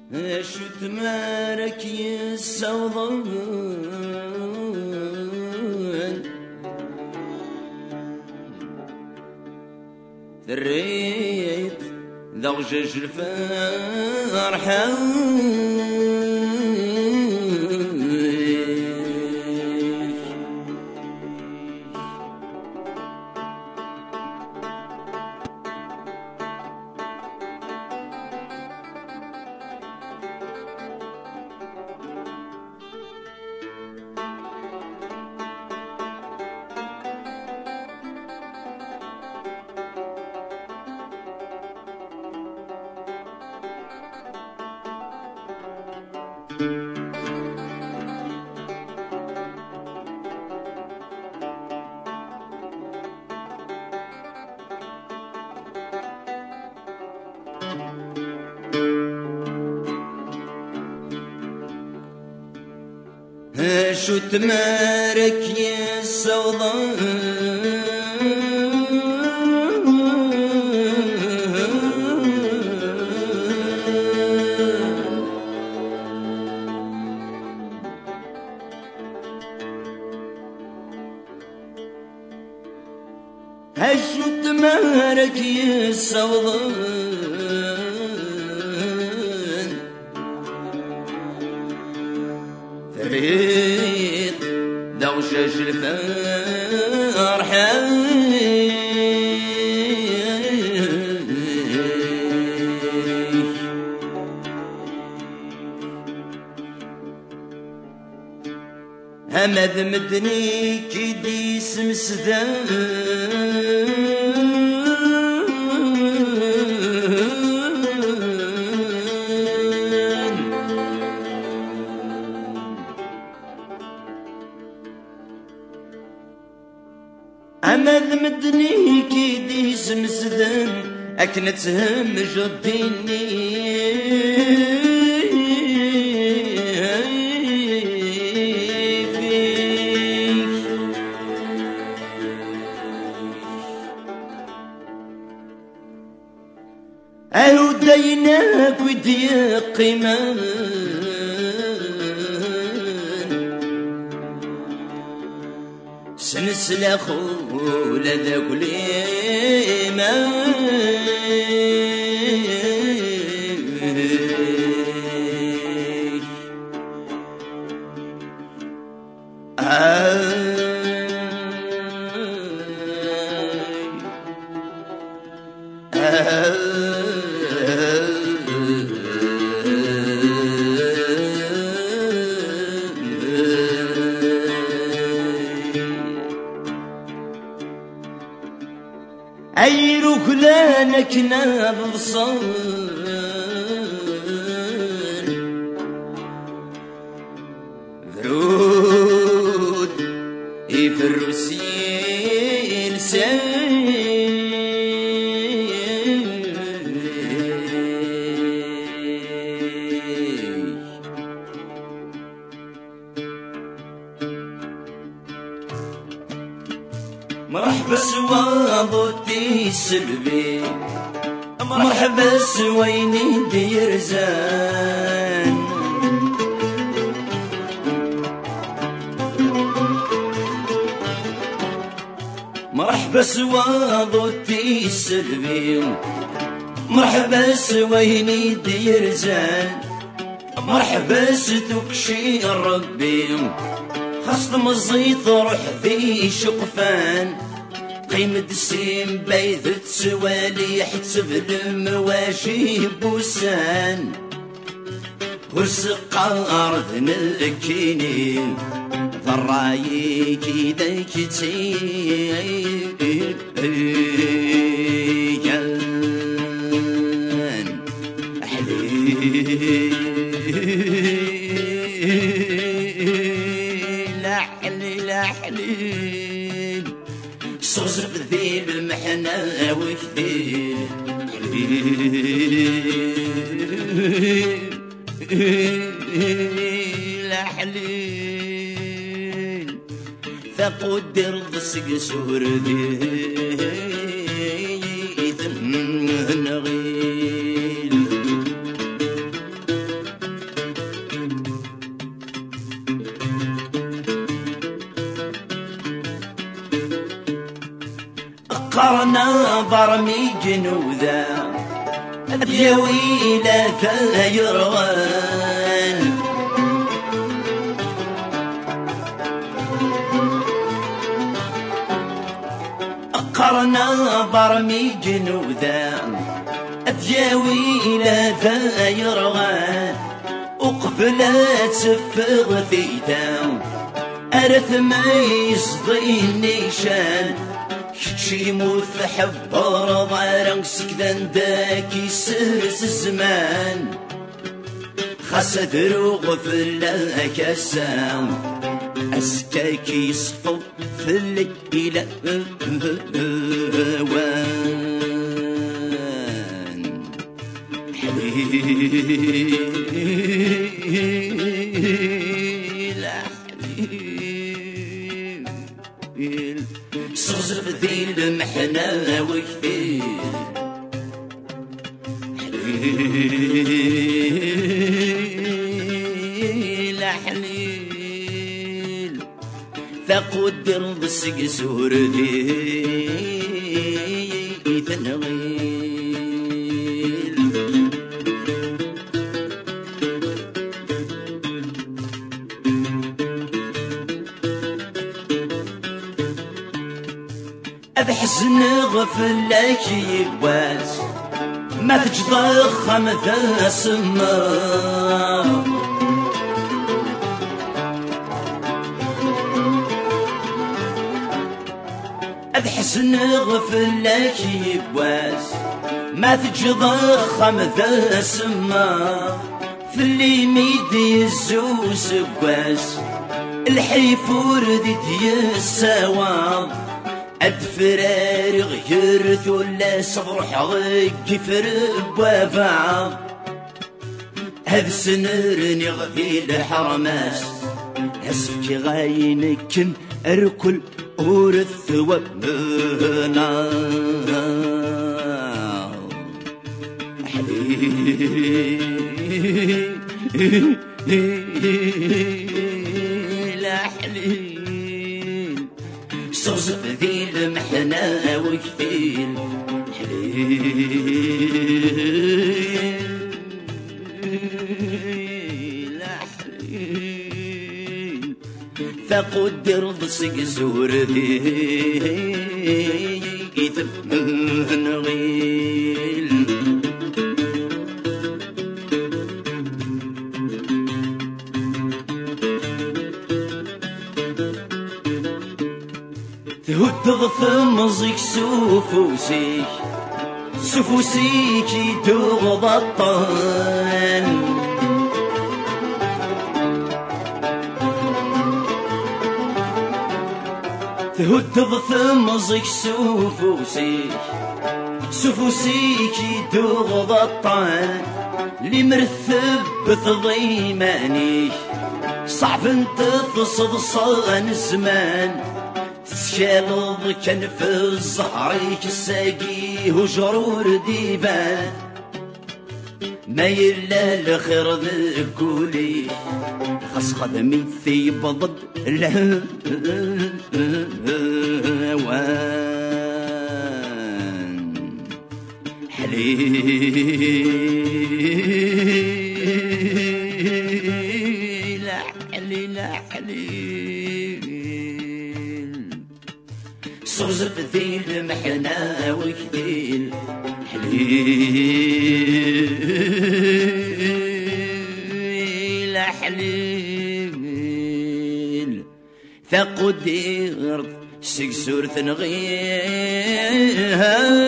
شو تمارك يسوضن ثريت ضوجج الفرحة شو تمارك يا سوضان شو تمارك يا سوضان فريد دوشش الفرحة همذ مدني كيدي سمسدان أمذ مدني كيدي سمسدن أكنتهم جديني أهو ديناك ودي قيمان سنسلة خولة ذا كل أي ركلانك ناب صار ذرود يفرسين سين مرحبا سواضتي سلبي مرحبا سويني ديرزان مرحبا سواضتي سلبي مرحبا سويني ديرزان مرحبا ستكشي ربي خصم الزيت روح ذي شقفان قيمة السيم بيذت سوالي حتسب المواشي بوسان وسقار ذن الكيني ضراي كيدا كتيان أحلي لحلين صغزر بذيب المحنة وكثير لحلين ثقود درد سقسور ذي ثم نغيل أقرنا برمي جنوذا أديوي لا ثايروان أقرنا برمي جنوذا أديوي لا ثايروان وقفلات سفغ ثيتان أرث ما يصدي النيشان شي موت حبار ضارن سكدان داكي سرس الزمان خاص دروغ في الكاسام أسكاكي يصفو في الليلة وان حليل صغزف ذي المحنة وكثير حليل ثقود درب السقسور ذي تنغيل أبحزن غفلك يباس ما تجضخم ذا السماء أبحزن غفلك يباس ما تجضخم ذا السماء في اللي ميدي الزوس بواس الحيفور ذي السواب أدفرار غيرث ولا صبرح غيك فرب وفا هذا سنرني غفي الحرماس هسفكي غاينكم أركل أورث وبنا حليل صغزف ذي المحنة وكثير حليل فقدر ضسق زور ذي ثمن غيل تهد ثمزك سفوسيك يدوغ بطان تهد ثمزك سفوسيك يدوغ بطان اللي مرثب بتضيمانيك صعب انت تصبصان الزمان تشالض كان في الزهريك الساقي وجرور ديبان ما يلا الخير ذكولي خاص خدمي في بضد الهوان حليل صغزف ذي المحنة وكثير حليل ثقود دير سكسور ثنغيها